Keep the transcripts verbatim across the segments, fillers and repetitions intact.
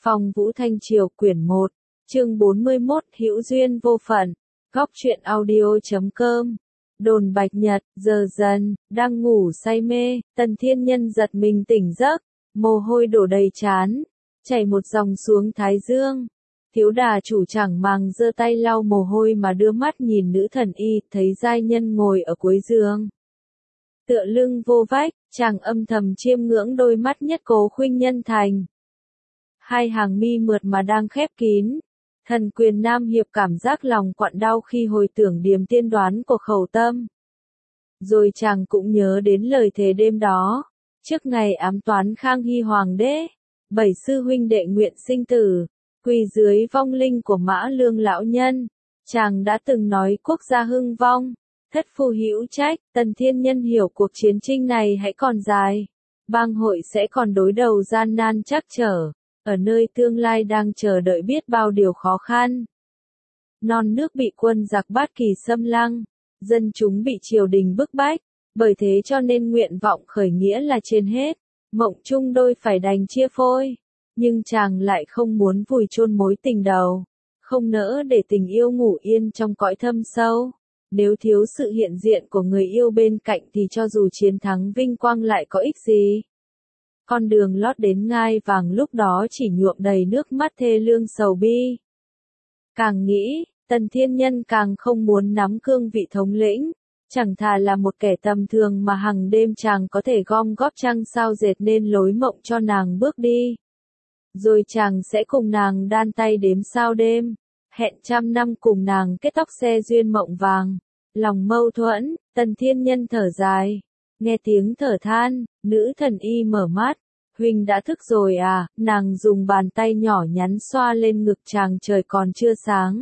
Phong Vũ Thanh Triều quyển một, chương bốn mươi mốt Hữu duyên vô phận. Góc truyện audio chấm com. Đồn Bạch Nhật, giờ dần, đang ngủ say mê, Tần Thiên Nhân giật mình tỉnh giấc, mồ hôi đổ đầy trán, chảy một dòng xuống thái dương. Thiếu đà chủ chẳng màng giơ tay lau mồ hôi mà đưa mắt nhìn nữ thần y, thấy giai nhân ngồi ở cuối giường. Tựa lưng vô vách, chàng âm thầm chiêm ngưỡng đôi mắt nhất Cố Khuynh Nhân thành. Hai hàng mi mượt mà đang khép kín. Thần quyền nam hiệp cảm giác lòng quặn đau khi hồi tưởng điềm tiên đoán của Khẩu Tâm. Rồi chàng cũng nhớ đến lời thề đêm đó, trước ngày ám toán Khang Hy Hoàng đế, bảy sư huynh đệ nguyện sinh tử, quỳ dưới vong linh của Mã Lương lão nhân. Chàng đã từng nói quốc gia hưng vong, thất phu hữu trách. Tần Thiên Nhân hiểu cuộc chiến tranh này hãy còn dài, bang hội sẽ còn đối đầu gian nan trắc trở, ở nơi tương lai đang chờ đợi biết bao điều khó khăn. Non nước bị quân giặc bát kỳ xâm lăng, dân chúng bị triều đình bức bách, bởi thế cho nên nguyện vọng khởi nghĩa là trên hết, mộng chung đôi phải đành chia phôi. Nhưng chàng lại không muốn vùi chôn mối tình đầu, không nỡ để tình yêu ngủ yên trong cõi thâm sâu. Nếu thiếu sự hiện diện của người yêu bên cạnh thì cho dù chiến thắng vinh quang lại có ích gì. Con đường lót đến ngai vàng lúc đó chỉ nhuộm đầy nước mắt thê lương sầu bi. Càng nghĩ, Tần Thiên Nhân càng không muốn nắm cương vị thống lĩnh, chẳng thà là một kẻ tầm thường mà hằng đêm chàng có thể gom góp trăng sao dệt nên lối mộng cho nàng bước đi. Rồi chàng sẽ cùng nàng đan tay đếm sao đêm, hẹn trăm năm cùng nàng kết tóc xe duyên mộng vàng. Lòng mâu thuẫn, Tần Thiên Nhân thở dài. Nghe tiếng thở than, nữ thần y mở mắt. Huynh đã thức rồi à? Nàng dùng bàn tay nhỏ nhắn xoa lên ngực chàng, trời còn chưa sáng.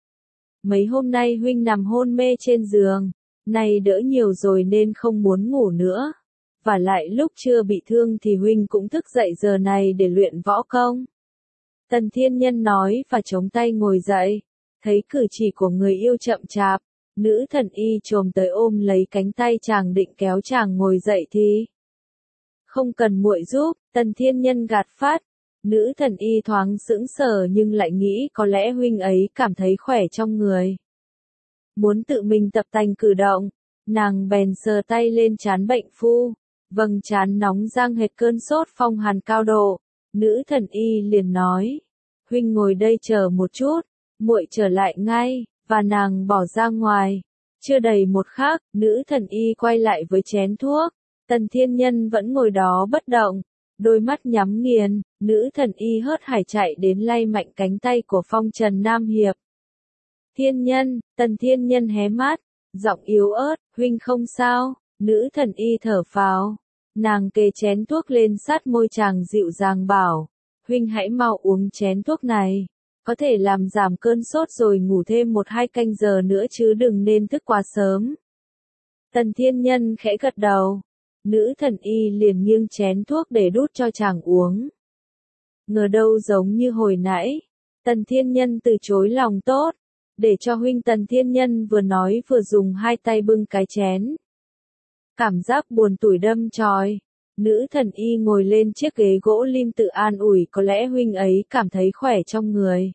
Mấy hôm nay huynh nằm hôn mê trên giường, nay đỡ nhiều rồi nên không muốn ngủ nữa. Và lại lúc chưa bị thương thì huynh cũng thức dậy giờ này để luyện võ công. Tần Thiên Nhân nói và chống tay ngồi dậy. Thấy cử chỉ của người yêu chậm chạp, nữ thần y chồm tới ôm lấy cánh tay chàng định kéo chàng ngồi dậy thì. Không cần muội giúp, Tần Thiên Nhân gạt phát. Nữ thần y thoáng sững sờ nhưng lại nghĩ có lẽ huynh ấy cảm thấy khỏe trong người. Muốn tự mình tập tành cử động, nàng bèn sờ tay lên trán bệnh phu. Vầng trán nóng rang hệt cơn sốt phong hàn cao độ. Nữ thần y liền nói, huynh ngồi đây chờ một chút, muội trở lại ngay. Và nàng bỏ ra ngoài. Chưa đầy một khắc, nữ thần y quay lại với chén thuốc. Tần Thiên Nhân vẫn ngồi đó bất động, đôi mắt nhắm nghiền. Nữ thần y hớt hải chạy đến lay mạnh cánh tay của Phong Trần Nam Hiệp. Thiên Nhân, Tần Thiên Nhân hé mắt, giọng yếu ớt, huynh không sao. Nữ thần y thở phào. Nàng kề chén thuốc lên sát môi chàng dịu dàng bảo, huynh hãy mau uống chén thuốc này. Có thể làm giảm cơn sốt rồi ngủ thêm một hai canh giờ nữa chứ đừng nên thức quá sớm. Tần Thiên Nhân khẽ gật đầu. Nữ thần y liền nghiêng chén thuốc để đút cho chàng uống. Ngờ đâu giống như hồi nãy. Tần Thiên Nhân từ chối lòng tốt. Để cho huynh. Tần Thiên Nhân vừa nói vừa dùng hai tay bưng cái chén. Cảm giác buồn tủi đâm chói. Nữ thần y ngồi lên chiếc ghế gỗ lim tự an ủi, có lẽ huynh ấy cảm thấy khỏe trong người.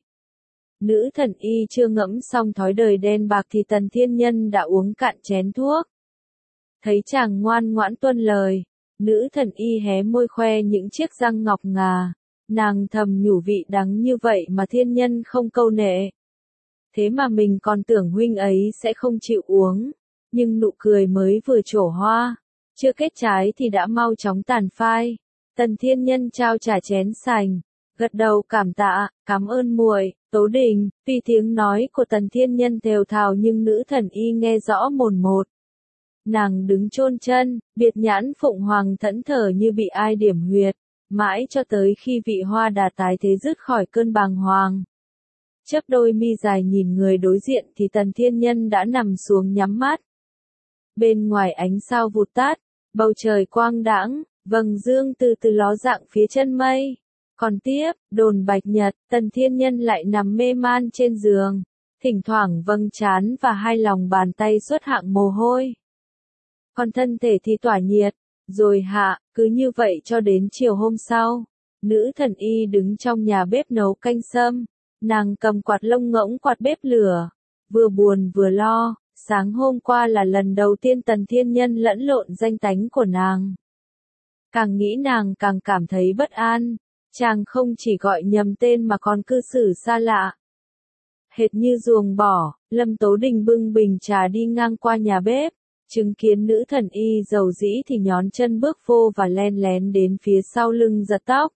Nữ thần y chưa ngẫm xong thói đời đen bạc thì Tần Thiên Nhân đã uống cạn chén thuốc. Thấy chàng ngoan ngoãn tuân lời, nữ thần y hé môi khoe những chiếc răng ngọc ngà. Nàng thầm nhủ vị đắng như vậy mà Thiên Nhân không câu nệ. Thế mà mình còn tưởng huynh ấy sẽ không chịu uống. Nhưng nụ cười mới vừa trổ hoa, chưa kết trái thì đã mau chóng tàn phai. Tần Thiên Nhân trao trả chén sành, gật đầu cảm tạ, cảm ơn muội. Tố Đình. Tuy tiếng nói của Tần Thiên Nhân thều thào nhưng nữ thần y nghe rõ mồn một. Nàng đứng chôn chân, biệt nhãn phụng hoàng thẫn thờ như bị ai điểm huyệt, mãi cho tới khi vị hoa đà tái thế dứt khỏi cơn bàng hoàng. Chớp đôi mi dài nhìn người đối diện thì Tần Thiên Nhân đã nằm xuống nhắm mắt. Bên ngoài ánh sao vụt tắt, bầu trời quang đãng, vầng dương từ từ ló dạng phía chân mây. Còn tiếp, đồn Bạch Nhật, Tần Thiên Nhân lại nằm mê man trên giường, thỉnh thoảng vâng trán và hai lòng bàn tay xuất hạng mồ hôi. Còn thân thể thì tỏa nhiệt, rồi hạ, cứ như vậy cho đến chiều hôm sau. Nữ thần y đứng trong nhà bếp nấu canh sâm, nàng cầm quạt lông ngỗng quạt bếp lửa, vừa buồn vừa lo, sáng hôm qua là lần đầu tiên Tần Thiên Nhân lẫn lộn danh tánh của nàng. Càng nghĩ nàng càng cảm thấy bất an, chàng không chỉ gọi nhầm tên mà còn cư xử xa lạ. Hệt như ruồng bỏ, Lâm Tố Đình bưng bình trà đi ngang qua nhà bếp, chứng kiến nữ thần y dầu dĩ thì nhón chân bước vô và len lén đến phía sau lưng giật tóc.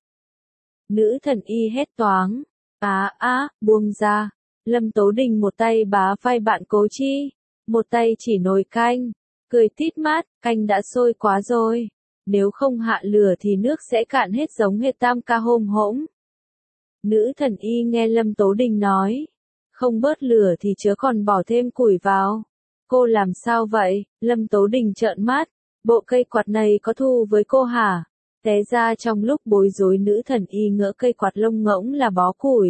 Nữ thần y hét toáng, á á, buông ra. Lâm Tố Đình một tay bá vai bạn Cố Chi, một tay chỉ nồi canh, cười tít mát, canh đã sôi quá rồi. Nếu không hạ lửa thì nước sẽ cạn hết giống hệt tam ca hôm hỗn. Nữ thần y nghe Lâm Tố Đình nói, không bớt lửa thì chớ còn bỏ thêm củi vào. Cô làm sao vậy? Lâm Tố Đình trợn mắt, bộ cây quạt này có thù với cô hả? Té ra trong lúc bối rối nữ thần y ngỡ cây quạt lông ngỗng là bó củi.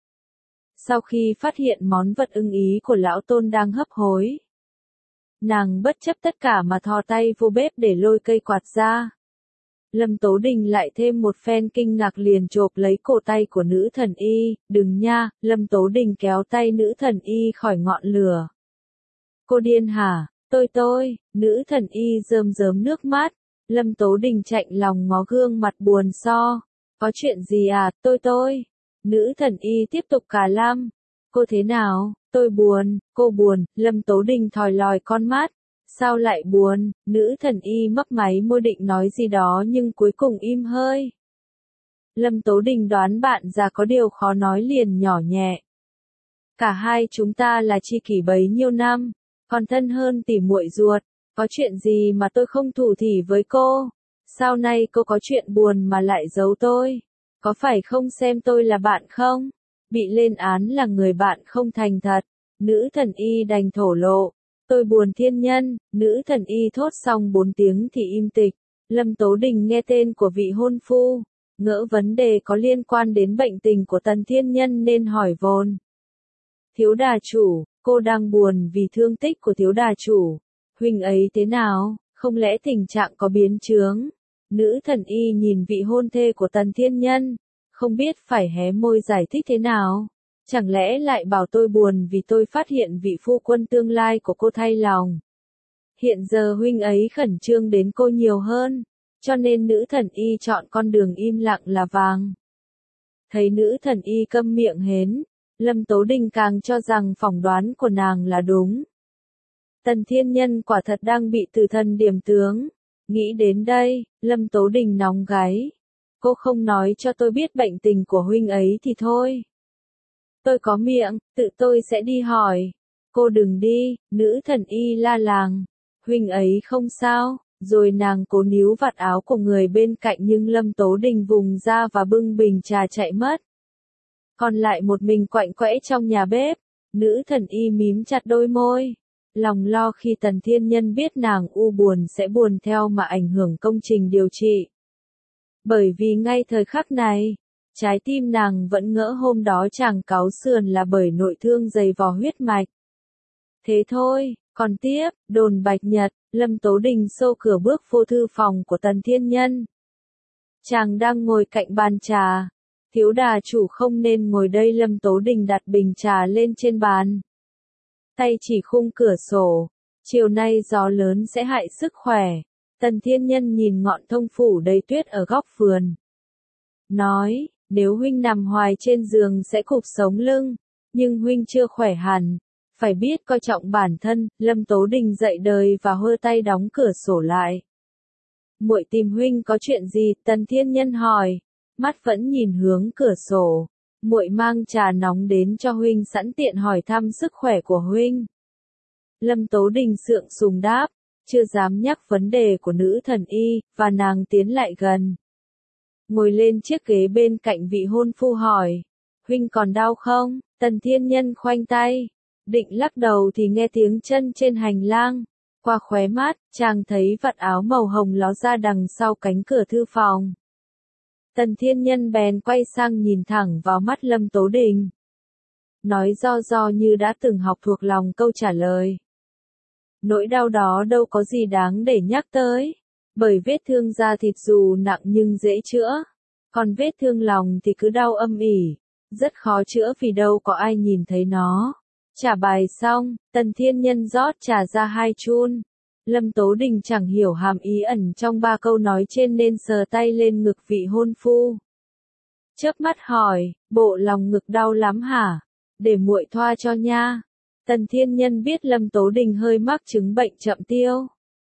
Sau khi phát hiện món vật ưng ý của lão Tôn đang hấp hối, nàng bất chấp tất cả mà thò tay vô bếp để lôi cây quạt ra. Lâm Tố Đình lại thêm một phen kinh ngạc liền chộp lấy cổ tay của nữ thần y, đừng nha. Lâm Tố Đình kéo tay nữ thần y khỏi ngọn lửa. Cô điên hả? Tôi tôi, nữ thần y rơm rớm nước mắt. Lâm Tố Đình chạnh lòng ngó gương mặt buồn so. Có chuyện gì à? Tôi tôi. Nữ thần y tiếp tục cà lăm. Cô thế nào? Tôi buồn, cô buồn. Lâm Tố Đình thòi lòi con mắt. Sao lại buồn? Nữ thần y mấp máy môi định nói gì đó nhưng cuối cùng im hơi. Lâm Tố Đình đoán bạn già có điều khó nói liền nhỏ nhẹ. Cả hai chúng ta là tri kỷ bấy nhiêu năm, còn thân hơn tỉ muội ruột. Có chuyện gì mà tôi không thủ thỉ với cô? Sao nay cô có chuyện buồn mà lại giấu tôi? Có phải không xem tôi là bạn không? Bị lên án là người bạn không thành thật. Nữ thần y đành thổ lộ. Tôi buồn thiên nhân. Nữ thần y thốt xong bốn tiếng thì im tịch. Lâm Tố Đình nghe tên của vị hôn phu, ngỡ vấn đề có liên quan đến bệnh tình của Tần Thiên Nhân nên hỏi vồn. Thiếu đà chủ, cô đang buồn vì thương tích của thiếu đà chủ. Huynh ấy thế nào? Không lẽ tình trạng có biến chướng? Nữ thần y nhìn vị hôn thê của Tần Thiên Nhân, không biết phải hé môi giải thích thế nào. Chẳng lẽ lại bảo tôi buồn vì tôi phát hiện vị phu quân tương lai của cô thay lòng. Hiện giờ huynh ấy khẩn trương đến cô nhiều hơn, cho nên nữ thần y chọn con đường im lặng là vàng. Thấy nữ thần y câm miệng hến, Lâm Tố Đình càng cho rằng phỏng đoán của nàng là đúng. Tần Thiên Nhân quả thật đang bị tử thần điểm tướng. Nghĩ đến đây, Lâm Tố Đình nóng gáy. Cô không nói cho tôi biết bệnh tình của huynh ấy thì thôi. Tôi có miệng, tự tôi sẽ đi hỏi. Cô đừng đi, nữ thần y la làng. Huynh ấy không sao, rồi nàng cố níu vạt áo của người bên cạnh nhưng Lâm Tố Đình vùng ra và bưng bình trà chạy mất. Còn lại một mình quạnh quẽ trong nhà bếp, nữ thần y mím chặt đôi môi. Lòng lo khi Tần Thiên Nhân biết nàng u buồn sẽ buồn theo mà ảnh hưởng công trình điều trị. Bởi vì ngay thời khắc này, trái tim nàng vẫn ngỡ hôm đó chàng cáu sườn là bởi nội thương dày vò huyết mạch. Thế thôi, còn tiếp, đồn Bạch Nhật, Lâm Tố Đình xô cửa bước vô thư phòng của Tần Thiên Nhân. Chàng đang ngồi cạnh bàn trà. Thiếu đà chủ không nên ngồi đây. Lâm Tố Đình đặt bình trà lên trên bàn. Tay chỉ khung cửa sổ. Chiều nay gió lớn sẽ hại sức khỏe. Tần Thiên Nhân nhìn ngọn thông phủ đầy tuyết ở góc vườn. Nói, nếu huynh nằm hoài trên giường sẽ cụp sống lưng. Nhưng huynh chưa khỏe hẳn. Phải biết coi trọng bản thân. Lâm Tố Đình dậy đời và hơ tay đóng cửa sổ lại. Muội tìm huynh có chuyện gì? Tần Thiên Nhân hỏi. Mắt vẫn nhìn hướng cửa sổ. Muội mang trà nóng đến cho huynh sẵn tiện hỏi thăm sức khỏe của huynh. Lâm Tố Đình sượng sùng đáp, chưa dám nhắc vấn đề của nữ thần y, và nàng tiến lại gần. Ngồi lên chiếc ghế bên cạnh vị hôn phu hỏi, huynh còn đau không? Tần Thiên Nhân khoanh tay, định lắc đầu thì nghe tiếng chân trên hành lang. Qua khóe mắt, chàng thấy vạt áo màu hồng ló ra đằng sau cánh cửa thư phòng. Tần Thiên Nhân bèn quay sang nhìn thẳng vào mắt Lâm Tố Đình. Nói do do như đã từng học thuộc lòng câu trả lời. Nỗi đau đó đâu có gì đáng để nhắc tới. Bởi vết thương da thịt dù nặng nhưng dễ chữa. Còn vết thương lòng thì cứ đau âm ỉ, rất khó chữa vì đâu có ai nhìn thấy nó. Trả bài xong, Tần Thiên Nhân rót trà ra hai chun. Lâm Tố Đình chẳng hiểu hàm ý ẩn trong ba câu nói trên nên sờ tay lên ngực vị hôn phu. Chớp mắt hỏi, bộ lòng ngực đau lắm hả? Để muội thoa cho nha. Tần Thiên Nhân biết Lâm Tố Đình hơi mắc chứng bệnh chậm tiêu.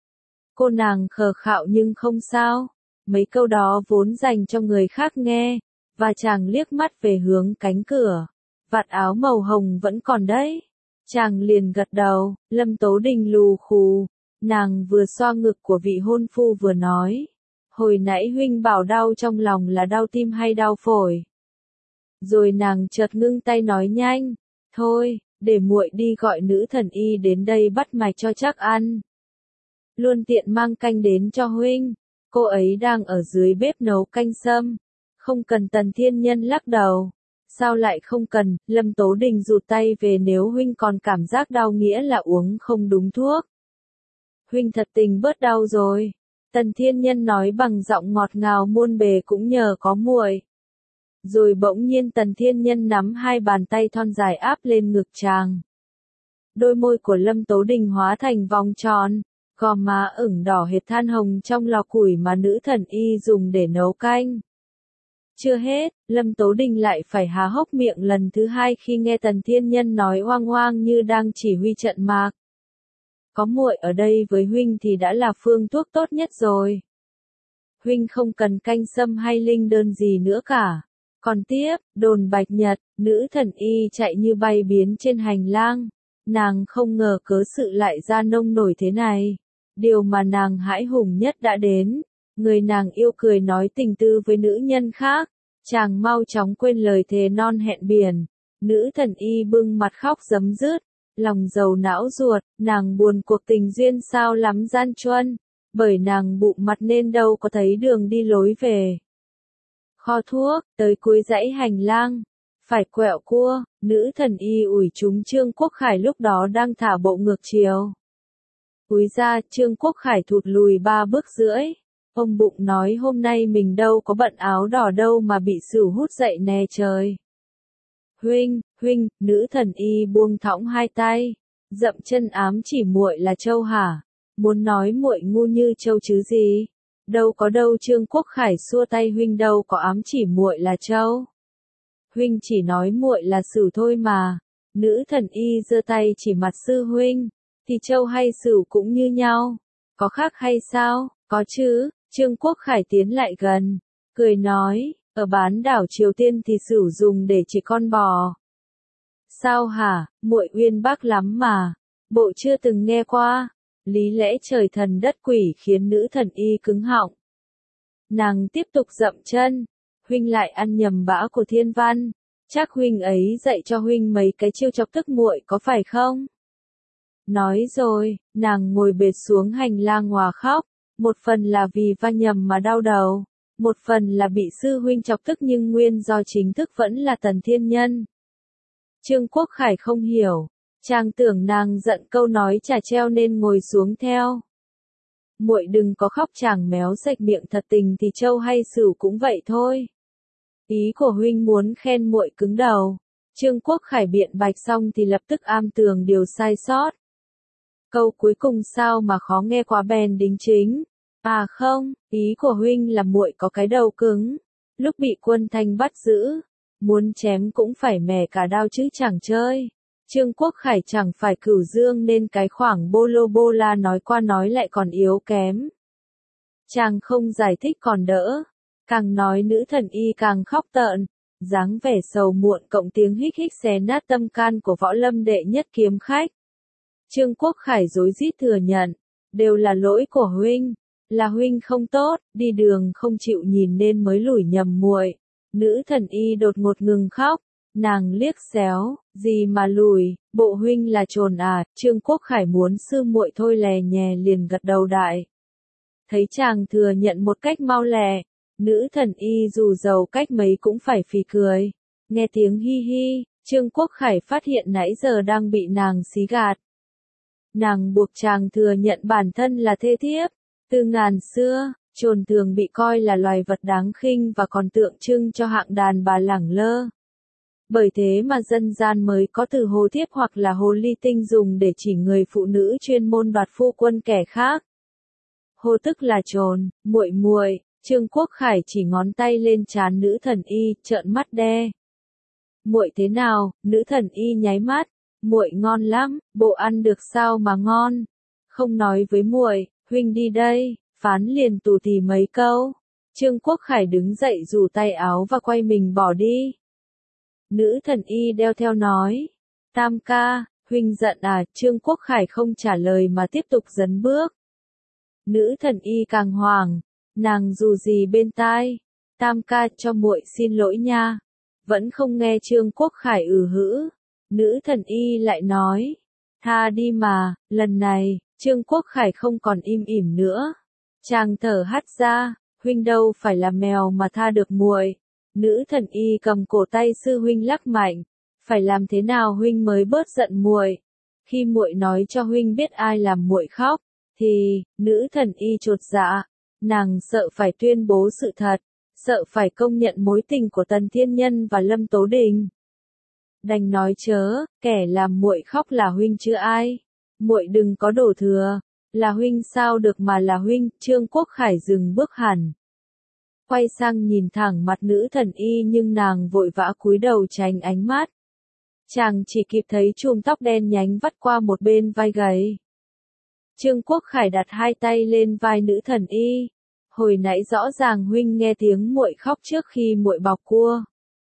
Cô nàng khờ khạo nhưng không sao. Mấy câu đó vốn dành cho người khác nghe, và chàng liếc mắt về hướng cánh cửa. Vạt áo màu hồng vẫn còn đấy. Chàng liền gật đầu, Lâm Tố Đình lù khù. Nàng vừa xoa ngực của vị hôn phu vừa nói. Hồi nãy huynh bảo đau trong lòng là đau tim hay đau phổi. Rồi nàng chợt ngưng tay nói nhanh. Thôi, để muội đi gọi nữ thần y đến đây bắt mạch cho chắc ăn. Luôn tiện mang canh đến cho huynh. Cô ấy đang ở dưới bếp nấu canh sâm. Không cần. Tần Thiên Nhân lắc đầu. Sao lại không cần? Lâm Tố Đình rụt tay về, nếu huynh còn cảm giác đau nghĩa là uống không đúng thuốc. Huynh thật tình bớt đau rồi. Tần Thiên Nhân nói bằng giọng ngọt ngào muôn bề cũng nhờ có muội. Rồi bỗng nhiên Tần Thiên Nhân nắm hai bàn tay thon dài áp lên ngực chàng. Đôi môi của Lâm Tố Đình hóa thành vòng tròn, gò má ửng đỏ hệt than hồng trong lò củi mà nữ thần y dùng để nấu canh. Chưa hết, Lâm Tố Đình lại phải há hốc miệng lần thứ hai khi nghe Tần Thiên Nhân nói oang oang như đang chỉ huy trận mạc. Có muội ở đây với huynh thì đã là phương thuốc tốt nhất rồi. Huynh không cần canh sâm hay linh đơn gì nữa cả. Còn tiếp, đồn Bạch Nhật, nữ thần y chạy như bay biến trên hành lang. Nàng không ngờ cớ sự lại ra nông nổi thế này. Điều mà nàng hãi hùng nhất đã đến. Người nàng yêu cười nói tình tư với nữ nhân khác. Chàng mau chóng quên lời thề non hẹn biển. Nữ thần y bưng mặt khóc rấm rứt. Lòng dầu não ruột, nàng buồn cuộc tình duyên sao lắm gian truân. Bởi nàng bụng mặt nên đâu có thấy đường đi lối về. Kho thuốc, tới cuối dãy hành lang. Phải quẹo cua, nữ thần y ủi trúng Trương Quốc Khải lúc đó đang thả bộ ngược chiều. Cúi ra, Trương Quốc Khải thụt lùi ba bước rưỡi. Ông bụng nói hôm nay mình đâu có bận áo đỏ đâu mà bị sửu hút dậy nè trời. Huynh, huynh, nữ thần y buông thõng hai tay, dậm chân ám chỉ muội là trâu hả? Muốn nói muội ngu như trâu chứ gì? Đâu có đâu. Trương Quốc Khải xua tay, huynh đâu có ám chỉ muội là trâu. Huynh chỉ nói muội là sửu thôi mà. Nữ thần y giơ tay chỉ mặt sư huynh, thì trâu hay sửu cũng như nhau, có khác hay sao? Có chứ. Trương Quốc Khải tiến lại gần, cười nói, ở bán đảo Triều Tiên thì sửu dùng để chỉ con bò. Sao hả, muội uyên bác lắm mà, bộ chưa từng nghe qua. Lý lẽ trời thần đất quỷ khiến nữ thần y cứng họng. Nàng tiếp tục dậm chân, huynh lại ăn nhầm bã của Thiên Văn, chắc huynh ấy dạy cho huynh mấy cái chiêu chọc tức muội có phải không? Nói rồi, nàng ngồi bệt xuống hành lang hòa khóc. Một phần là vì va nhầm mà đau đầu, một phần là bị sư huynh chọc tức, nhưng nguyên do chính thức vẫn là Tần Thiên Nhân. Trương Quốc Khải không hiểu, chàng tưởng nàng giận câu nói chả treo nên ngồi xuống theo. Muội đừng có khóc. Chàng méo sạch miệng, thật tình thì trâu hay sửu cũng vậy thôi. Ý của huynh muốn khen muội cứng đầu. Trương Quốc Khải biện bạch xong thì lập tức am tường điều sai sót. Câu cuối cùng sao mà khó nghe quá, bèn đính chính. À không, ý của huynh là muội có cái đầu cứng. Lúc bị quân Thanh bắt giữ, muốn chém cũng phải mẻ cả đao chứ chẳng chơi. Trương Quốc Khải chẳng phải cửu dương nên cái khoảng bô lô bô la nói qua nói lại còn yếu kém. Chàng không giải thích còn đỡ. Càng nói nữ thần y càng khóc tợn. Dáng vẻ sầu muộn cộng tiếng hích hích xé nát tâm can của võ lâm đệ nhất kiếm khách. Trương Quốc Khải rối rít thừa nhận, đều là lỗi của huynh, là huynh không tốt, đi đường không chịu nhìn nên mới lủi nhầm muội. Nữ thần y đột ngột ngừng khóc, nàng liếc xéo, gì mà lùi, bộ huynh là trồn à? Trương Quốc Khải muốn sư muội thôi lè nhè liền gật đầu đại. Thấy chàng thừa nhận một cách mau lẹ, nữ thần y dù giàu cách mấy cũng phải phì cười. Nghe tiếng hi hi, Trương Quốc Khải phát hiện nãy giờ đang bị nàng xí gạt. Nàng buộc chàng thừa nhận bản thân là thê thiếp. Từ ngàn xưa, Chồn thường bị coi là loài vật đáng khinh và còn tượng trưng cho hạng đàn bà lẳng lơ. Bởi thế mà dân gian mới có từ hồ thiếp hoặc là hồ ly tinh dùng để chỉ người phụ nữ chuyên môn đoạt phu quân kẻ khác. Hồ tức là chồn, muội muội. Trương Quốc Khải chỉ ngón tay lên trán nữ thần y, trợn mắt đe. Muội thế nào? Nữ thần y nháy mắt. Muội ngon lắm, bộ ăn được sao mà ngon? Không nói với muội, huynh đi đây. Phán liền tù tì mấy câu. Trương Quốc Khải đứng dậy rủ tay áo và quay mình bỏ đi. Nữ thần y đeo theo nói. Tam ca, huynh giận à? Trương Quốc Khải không trả lời mà tiếp tục dấn bước. Nữ thần y càng hoảng. Nàng dù gì bên tai. Tam ca cho muội xin lỗi nha. Vẫn không nghe Trương Quốc Khải ừ hữ. Nữ thần y lại nói. Tha đi mà, lần này, Trương Quốc Khải không còn im ỉm nữa. Chàng thở hắt ra, huynh đâu phải là mèo mà tha được muội. Nữ thần y cầm cổ tay sư huynh lắc mạnh. Phải làm thế nào huynh mới bớt giận muội? Khi muội nói cho huynh biết ai làm muội khóc, thì, nữ thần y chột dạ. Nàng sợ phải tuyên bố sự thật, sợ phải công nhận mối tình của Tần Thiên Nhân và Lâm Tố Đình. Đành nói chớ, kẻ làm muội khóc là huynh chứ ai. Muội đừng có đổ thừa, là huynh sao được mà là huynh. Trương Quốc Khải dừng bước hẳn. Quay sang nhìn thẳng mặt nữ thần y nhưng nàng vội vã cúi đầu tránh ánh mắt. Chàng chỉ kịp thấy chùm tóc đen nhánh vắt qua một bên vai gầy. Trương Quốc Khải đặt hai tay lên vai nữ thần y. Hồi nãy rõ ràng huynh nghe tiếng muội khóc trước khi muội bọc cua.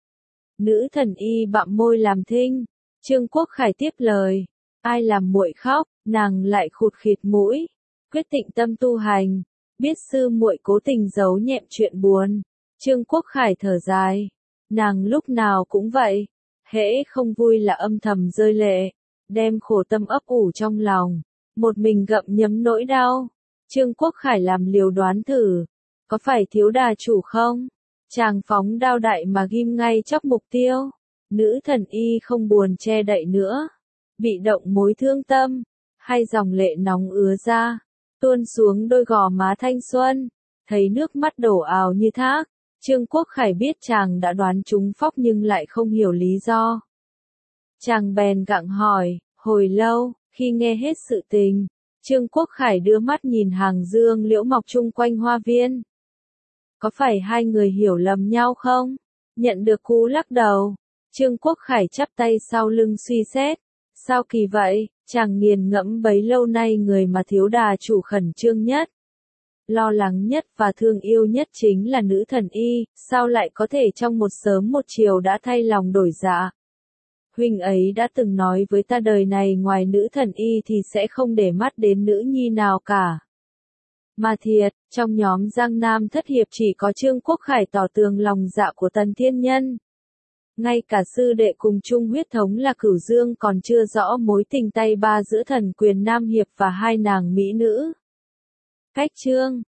Nữ thần y bặm môi làm thinh. Trương Quốc Khải tiếp lời. Ai làm muội khóc? Nàng lại khụt khịt mũi. Quyết tịnh tâm tu hành. Biết sư muội cố tình giấu nhẹm chuyện buồn. Trương Quốc Khải thở dài. Nàng lúc nào cũng vậy. Hễ không vui là âm thầm rơi lệ. Đem khổ tâm ấp ủ trong lòng. Một mình gặm nhấm nỗi đau. Trương Quốc Khải làm liều đoán thử. Có phải thiếu đà chủ không? Chàng phóng đao đại mà ghim ngay chóc mục tiêu. Nữ thần y không buồn che đậy nữa. Bị động mối thương tâm. Hay dòng lệ nóng ứa ra. Tuôn xuống đôi gò má thanh xuân. Thấy nước mắt đổ ào như thác. Trương Quốc Khải biết chàng đã đoán trúng phóc nhưng lại không hiểu lý do. Chàng bèn gặng hỏi. Hồi lâu, khi nghe hết sự tình, Trương Quốc Khải đưa mắt nhìn hàng dương liễu mọc chung quanh hoa viên. Có phải hai người hiểu lầm nhau không? Nhận được cú lắc đầu. Trương Quốc Khải chắp tay sau lưng suy xét. Sao kỳ vậy? Chàng nghiền ngẫm bấy lâu nay người mà thiếu đà chủ khẩn trương nhất, lo lắng nhất và thương yêu nhất chính là nữ thần y. Sao lại có thể trong một sớm một chiều đã thay lòng đổi dạ? Huynh ấy đã từng nói với ta đời này ngoài nữ thần y thì sẽ không để mắt đến nữ nhi nào cả. Mà thiệt, trong nhóm Giang Nam thất hiệp chỉ có Trương Quốc Khải tỏ tường lòng dạ của Tần Thiên Nhân. Ngay cả sư đệ cùng chung huyết thống là Cửu Dương còn chưa rõ mối tình tay ba giữa thần quyền Nam Hiệp và hai nàng mỹ nữ. Cách chương